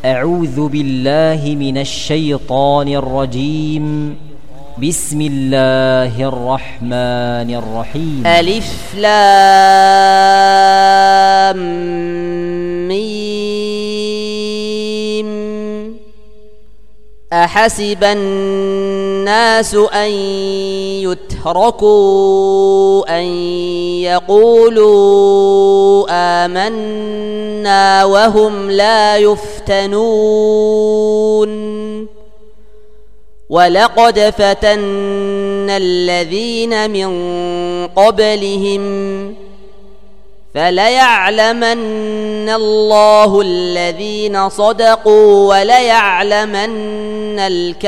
أعوذ بالله من الشيطان الرجيم. بسم الله الرحمن الرحيم. ألف لام ميم. أحسب الناس أن يتركوا أن يقولوا آمنا وهم لا يفتنون. ولقد فتنا الذين من قبلهم فليعلمن الله الذين صدقوا وليعلمن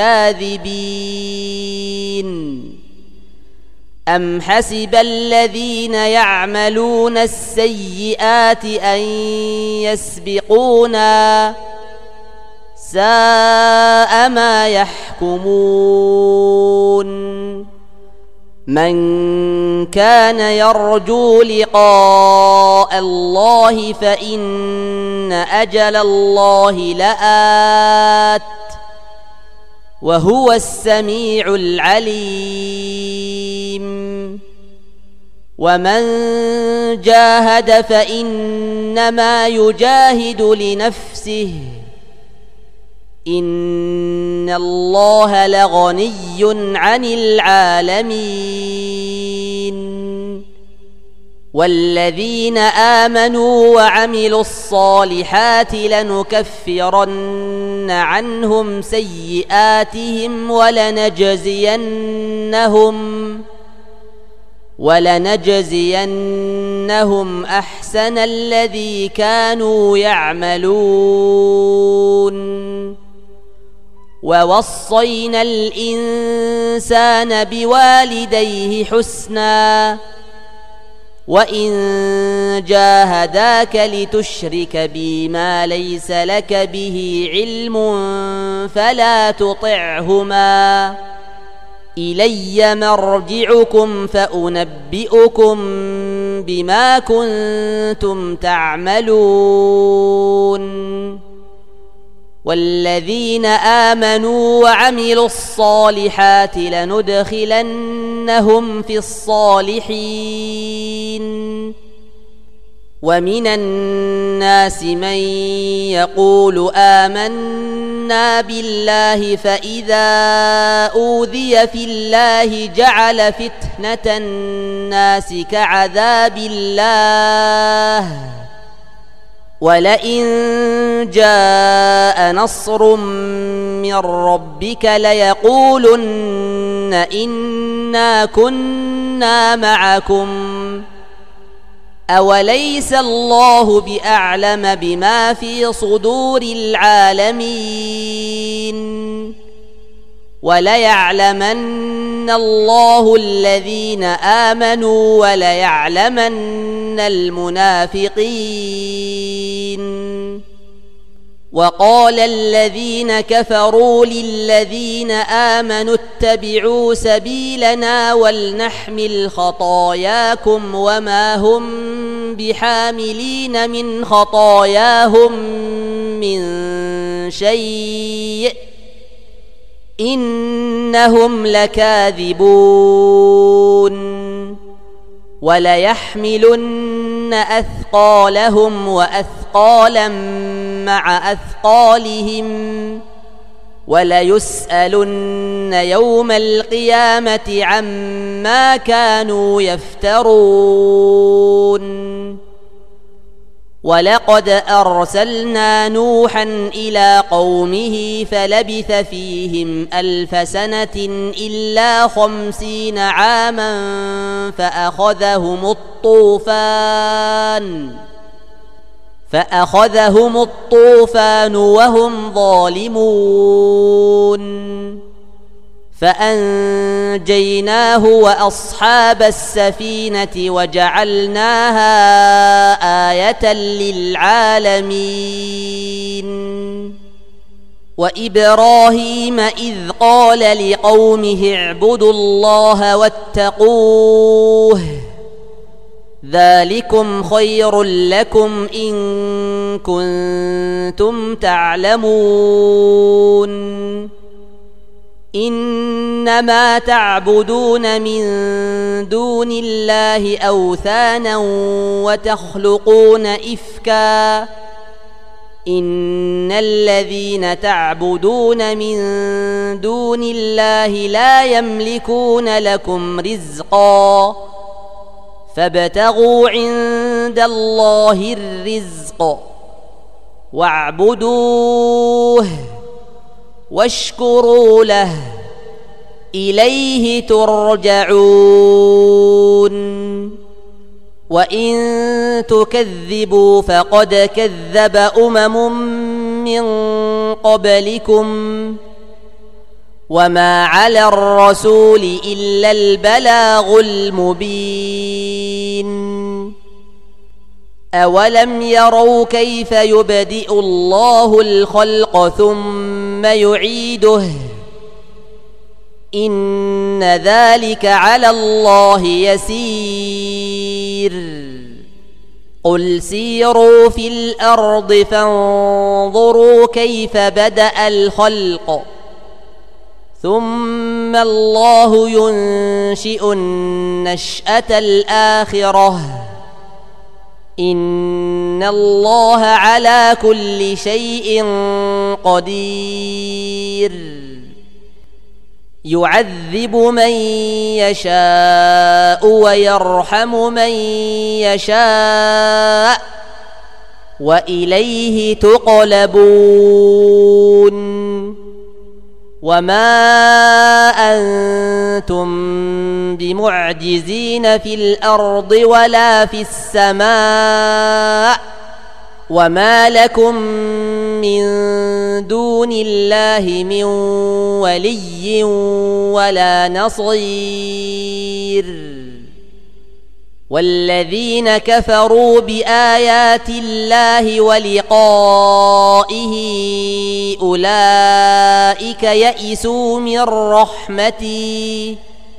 الكاذبين. أم حسب الذين يعملون السيئات أن يسبقونا ساء ما يحكمون. من كان يرجو لقاء الله فإن أجل الله لآت وهو السميع العليم. ومن جاهد فإنما يجاهد لنفسه إن الله لغني عن العالمين. والذين آمنوا وعملوا الصالحات لنكفرن عنهم سيئاتهم ولنجزينهم أحسن الذي كانوا يعملون. ووصينا الإنسان بوالديه حسنا وإن جاهداك لتشرك بي ما ليس لك به علم فلا تطعهما إلي مرجعكم فأنبئكم بما كنتم تعملون. والذين آمنوا وعملوا الصالحات لندخلنهم في الصالحين. ومن الناس من يقول آمنا بالله فإذا أوذي في الله جعل فتنة الناس كعذاب الله ولئن جاء نصر من ربك ليقولن إنا كنا معكم أوليس الله بأعلم بما في صدور العالمين. وليعلمن الله الذين آمنوا وليعلمن المنافقين. وقال الذين كفروا للذين آمنوا اتبعوا سبيلنا ولنحمل خطاياكم وما هم بحاملين من خطاياهم من شيء إنهم لكاذبون. وليحملن أثقالهم وأثقالا مع أثقالهم وليسألن يوم القيامة عما كانوا يفترون. ولقد أرسلنا نوحا إلى قومه فلبث فيهم 1000 سنة إلا 50 عاما فأخذهم الطوفان وهم ظالمون. فأنجيناه وأصحاب السفينة وجعلناها آية للعالمين. وإبراهيم إذ قال لقومه اعبدوا الله واتقوه ذلكم خير لكم إن كنتم تعلمون إنما تعبدون من دون الله أوثانا وتخلقون إفكا إن الذين تعبدون من دون الله لا يملكون لكم رزقا فابتغوا عند الله الرزق واعبدوه واشكروا له إليه ترجعون وإن تكذبوا فقد كذب من قبلكم وما على الرسول إلا البلاغ المبين أولم يروا كيف يبدئ الله الخلق ثم يعيده إن ذلك على الله يسير قل سيروا في الأرض فانظروا كيف بدأ الخلق ثم الله ينشئ النشأة الآخرة إن الله على كل شيء قدير يعذب من يشاء ويرحم من يشاء وإليه تقلبون وما أنتم بمعجزين في الأرض ولا في السماء وما لكم من دون الله من ولي ولا نصير والذين كفروا بآيات الله ولقائه أولئك يئسوا من رحمتي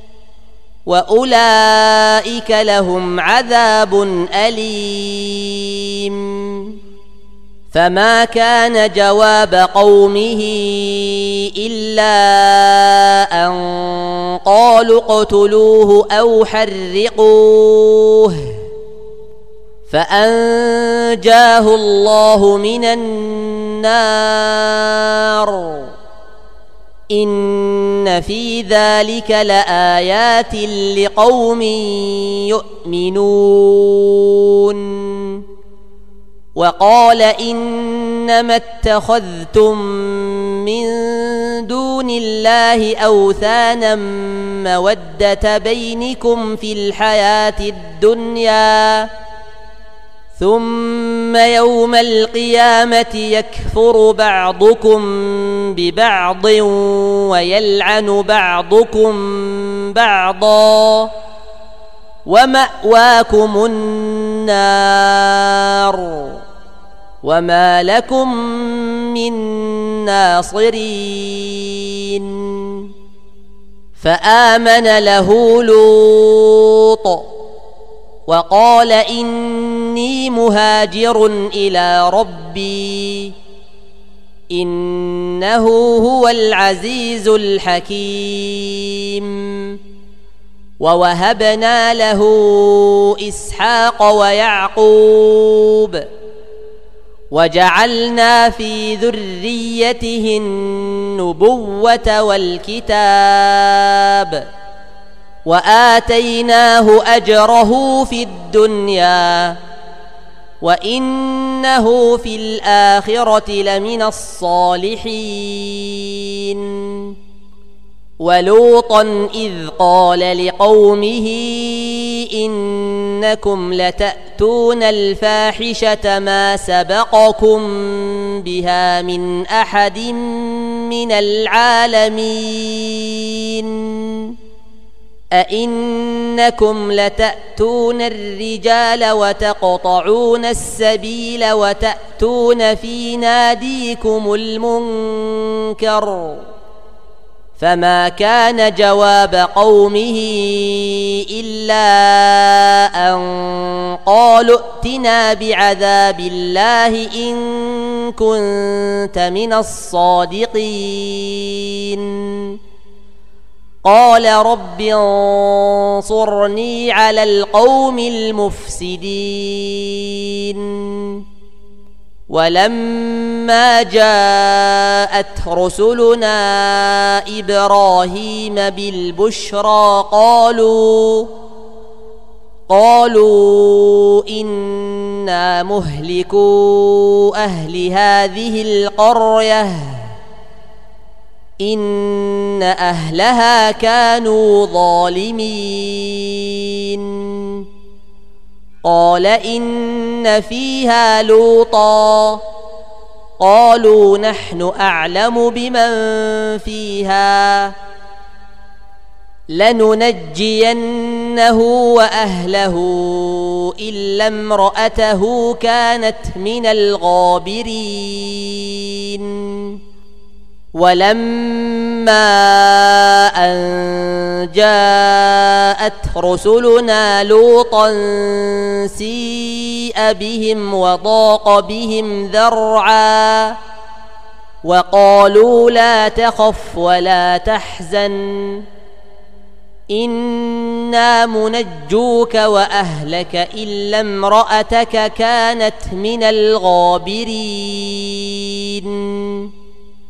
وأولئك لهم عذاب أليم فما كان جواب قومه إلا أن قالوا اقتلوه أو حرقوه فأنجاه الله من النار إن في ذلك لآيات لقوم يؤمنون وقال إنما اتخذتم من دون الله أوثانا مودة بينكم في الحياة الدنيا ثم يوم القيامة يكفر بعضكم ببعض ويلعن بعضكم بعضا ومأواكم النار وما لكم من ناصرين فآمن له لوط وقال إني مهاجر إلى ربي إنه هو العزيز الحكيم ووهبنا له إسحاق ويعقوب وجعلنا في ذريته النبوة والكتاب وآتيناه أجره في الدنيا وإنه في الآخرة لمن الصالحين ولوطا إذ قال لقومه إنكم لتأتون الفاحشة ما سبقكم بها من أحد من العالمين أئنكم لتأتون الرجال وتقطعون السبيل وتأتون في ناديكم المنكر فما كان جواب قومه إلا أن قالوا ائتنا بعذاب الله إن كنت من الصادقين قال رب انصرني على القوم المفسدين ولما جاءت رسلنا إبراهيم بالبشرى قالوا إنا مهلكو أهل هذه القرية إن أهلها كانوا ظالمين قال إن فيها لوطا قالوا نحن أعلم بمن فيها لننجينه وأهله إلا امرأته كانت من الغابرين ولما أن جاءت رسلنا لوطا سيء بهم وضاق بهم ذرعا وقالوا لا تخف ولا تحزن إنا منجوك وأهلك إلا امرأتك كانت من الغابرين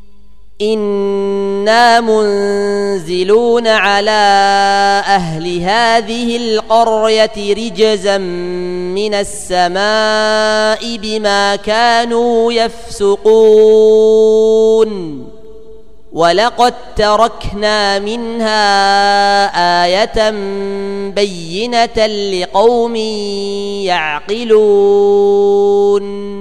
إنا منزلون على أهل هذه القرية رجزا من السماء بما كانوا يفسقون ولقد تركنا منها آية بينة لقوم يعقلون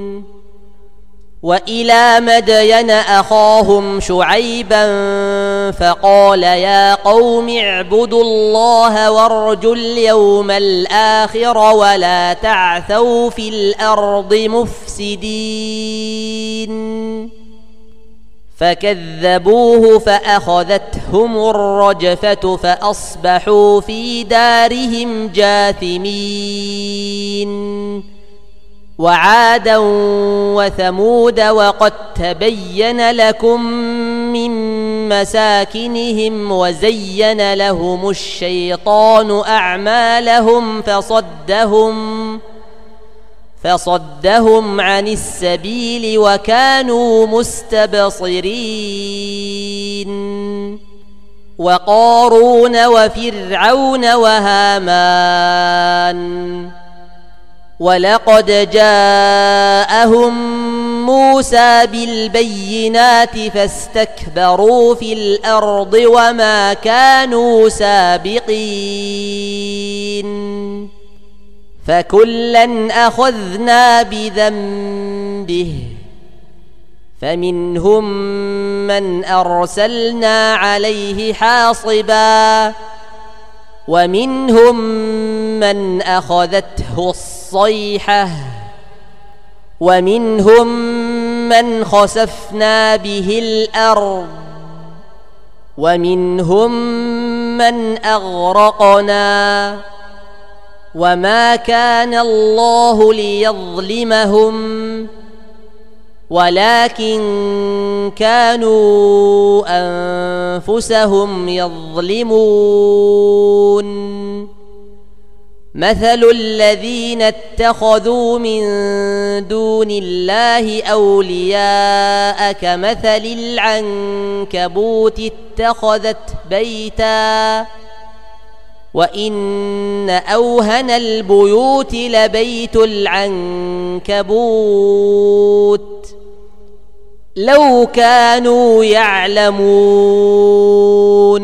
وإلى مدين أخاهم شعيبا فقال يا قوم اعبدوا الله وارجوا اليوم الآخر ولا تعثوا في الأرض مفسدين فكذبوه فأخذتهم الرجفة فأصبحوا في دارهم جاثمين وعادا وثمود وقد تبين لكم من مساكنهم وزين لهم الشيطان أعمالهم فصدهم عن السبيل وكانوا مستبصرين وقارون وفرعون وهامان ولقد جاءهم موسى بالبينات فاستكبروا في الأرض وما كانوا سابقين فكلا أخذنا بذنبه فمنهم من أرسلنا عليه حاصبا ومنهم من أخذته الصيحة ومنهم من خسفنا به الأرض ومنهم من أغرقنا وما كان الله ليظلمهم ولكن كانوا أنفسهم يظلمون مثل الذين اتخذوا من دون الله أولياء كمثل العنكبوت اتخذت بيتا وإن أوهن البيوت لبيت العنكبوت لو كانوا يعلمون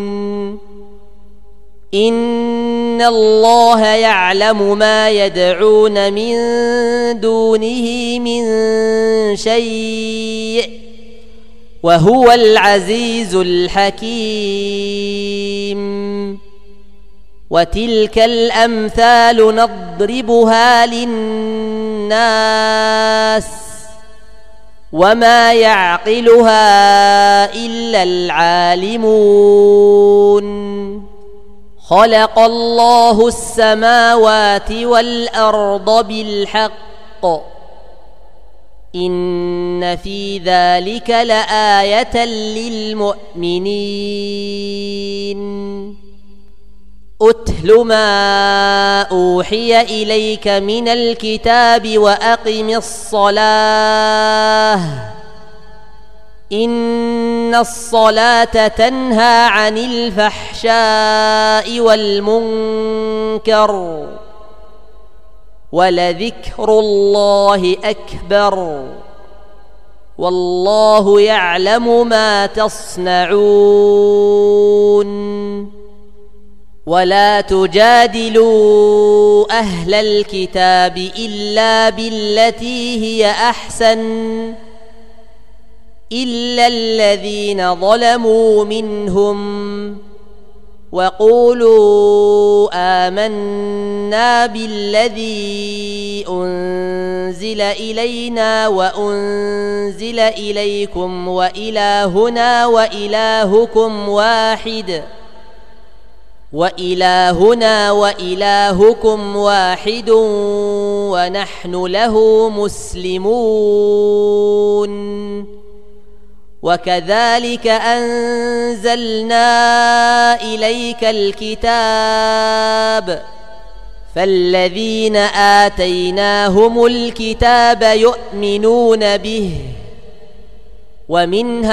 إن الله يعلم ما يدعون من دونه من شيء وهو العزيز الحكيم وتلك الأمثال نضربها للناس وما يعقلها إلا العالمون خلق الله السماوات والأرض بالحق إن في ذلك لآية للمؤمنين أتل ما أوحي إليك من الكتاب وأقم الصلاة إن الصلاة تنهى عن الفحشاء والمنكر ولذكر الله أكبر والله يعلم ما تصنعون ولا تجادلوا أهل الكتاب إلا بالتي هي أحسن إلا الذين ظلموا منهم وقولوا آمنا بالذي أنزل إلينا وأنزل إليكم وإلهنا وإلهكم واحد ونحن له مسلمون وكذلك أنزلنا إليك الكتاب فالذين آتيناهم الكتاب يؤمنون به ومن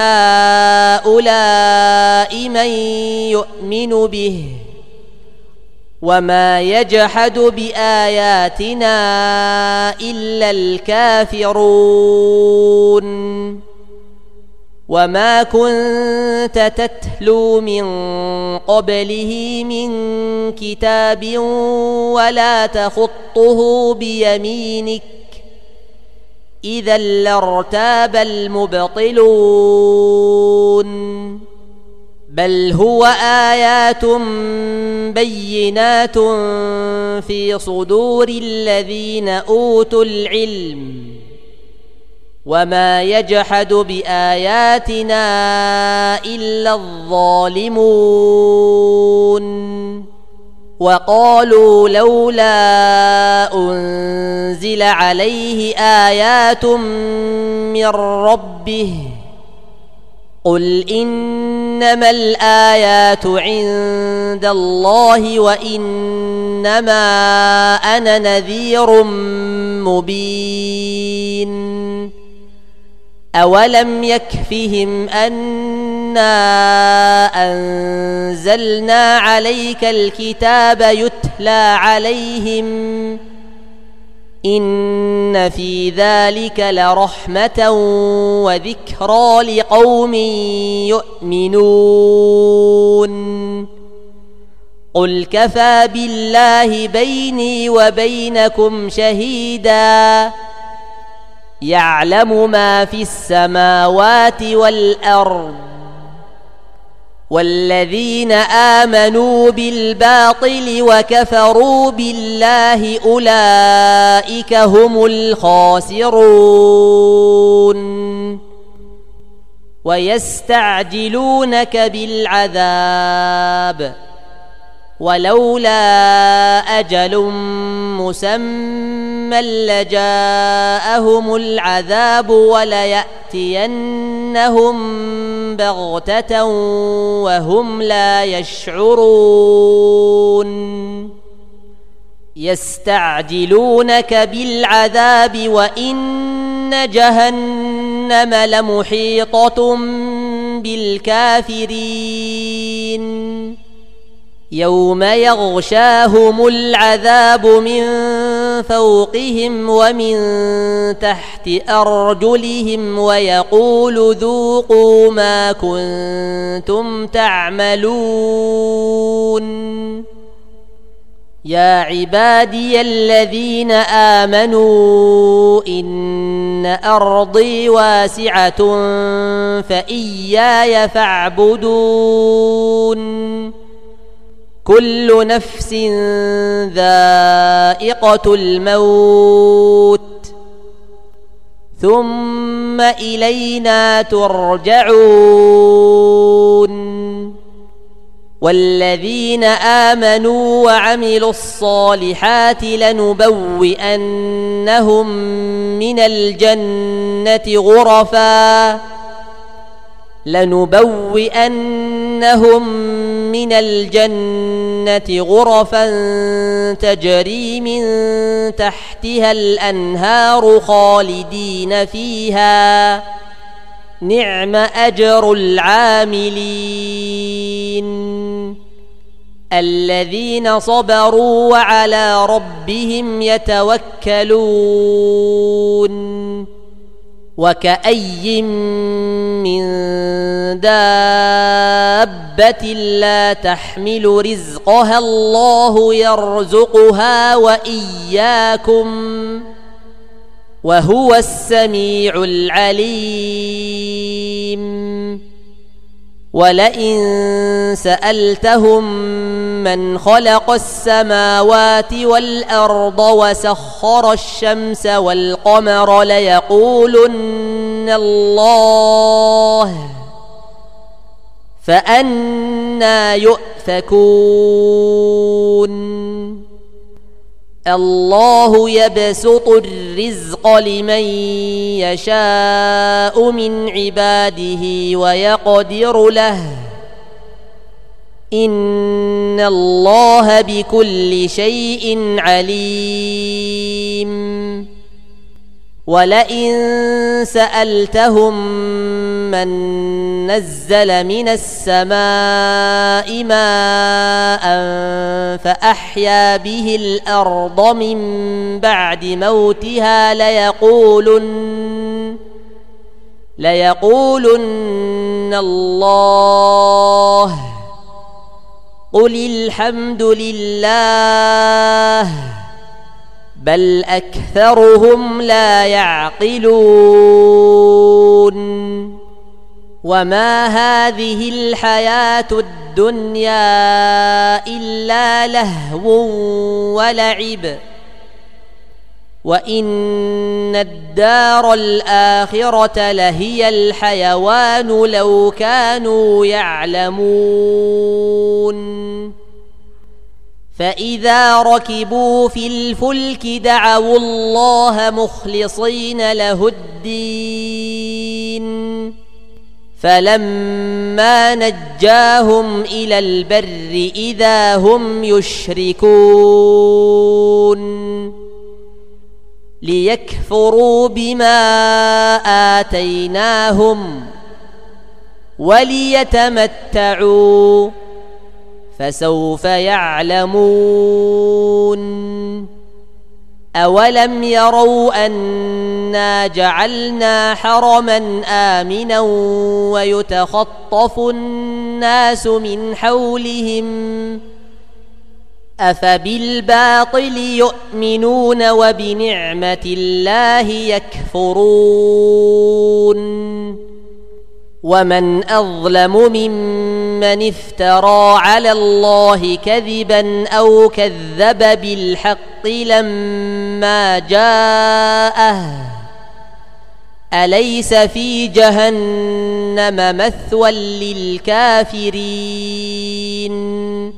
هؤلاء من يؤمن به وما يجحد بآياتنا إلا الكافرون وما كنت تتلو من قبله من كتاب ولا تخطه بيمينك إذا لارتاب المبطلون بل هو آيات بينات في صدور الذين أوتوا العلم وما يجحد بآياتنا إلا الظالمون وقالوا لولا أنزل عليه آيات من ربه قل إنما الآيات عند الله وإنما أنا نذير مبين أولم يكفهم أنا أنزلنا عليك الكتاب يتلى عليهم إن في ذلك لرحمة وذكرى لقوم يؤمنون قل كفى بالله بيني وبينكم شهيدا يعلم ما في السماوات والأرض والذين آمنوا بالباطل وكفروا بالله أولئك هم الخاسرون ويستعجلونك بالعذاب ولولا أجل مسمى لجاءهم العذاب وليأتينهم بغتة وهم لا يشعرون يستعجلونك بالعذاب وإن جهنم لمحيطة بالكافرين يوم يغشاهم العذاب من فوقهم ومن تحت أرجلهم ويقول ذوقوا ما كنتم تعملون يا عبادي الذين آمنوا إن أرضي واسعة فإياي فاعبدون كل نفس ذائقة الموت ثم إلينا ترجعون والذين آمنوا وعملوا الصالحات لنبوئنهم من الجنة غرفا تجري من تحتها الأنهار خالدين فيها نعم أجر العاملين الذين صبروا وعلى ربهم يتوكلون وكأي من دابة لا تحمل رزقها الله يرزقها وإياكم وهو السميع العليم ولئن سألتهم من خلق السماوات والأرض وسخر الشمس والقمر ليقولن الله فأنى يؤفكون الله يبسط الرزق لمن يشاء من عباده ويقدر له إن الله بكل شيء عليم ولئن سألتهم من نزل من السماء ماء فأحيا به الأرض من بعد موتها ليقولن الله قل الحمد لله بل أكثرهم لا يعقلون وما هذه الحياة الدنيا إلا لهو ولعب وإن الدار الآخرة لهي الحيوان لو كانوا يعلمون فإذا ركبوا في الفلك دعوا الله مخلصين له الدين فلما نجاهم إلى البر إذا هم يشركون ليكفروا بما آتيناهم وليتمتعوا فسوف يعلمون أولم يروا أنا جعلنا حرما آمنا ويتخطف الناس من حولهم أفبالباطل يؤمنون وبنعمة الله يكفرون ومن أظلم ممن افترى على الله كذبا أو كذب بالحق لما جاءه أليس في جهنم مثوى للكافرين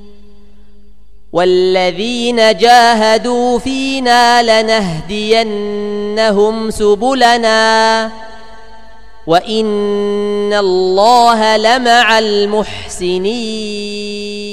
والذين جاهدوا فينا لنهدينهم سبلنا وإن الله لمع المحسنين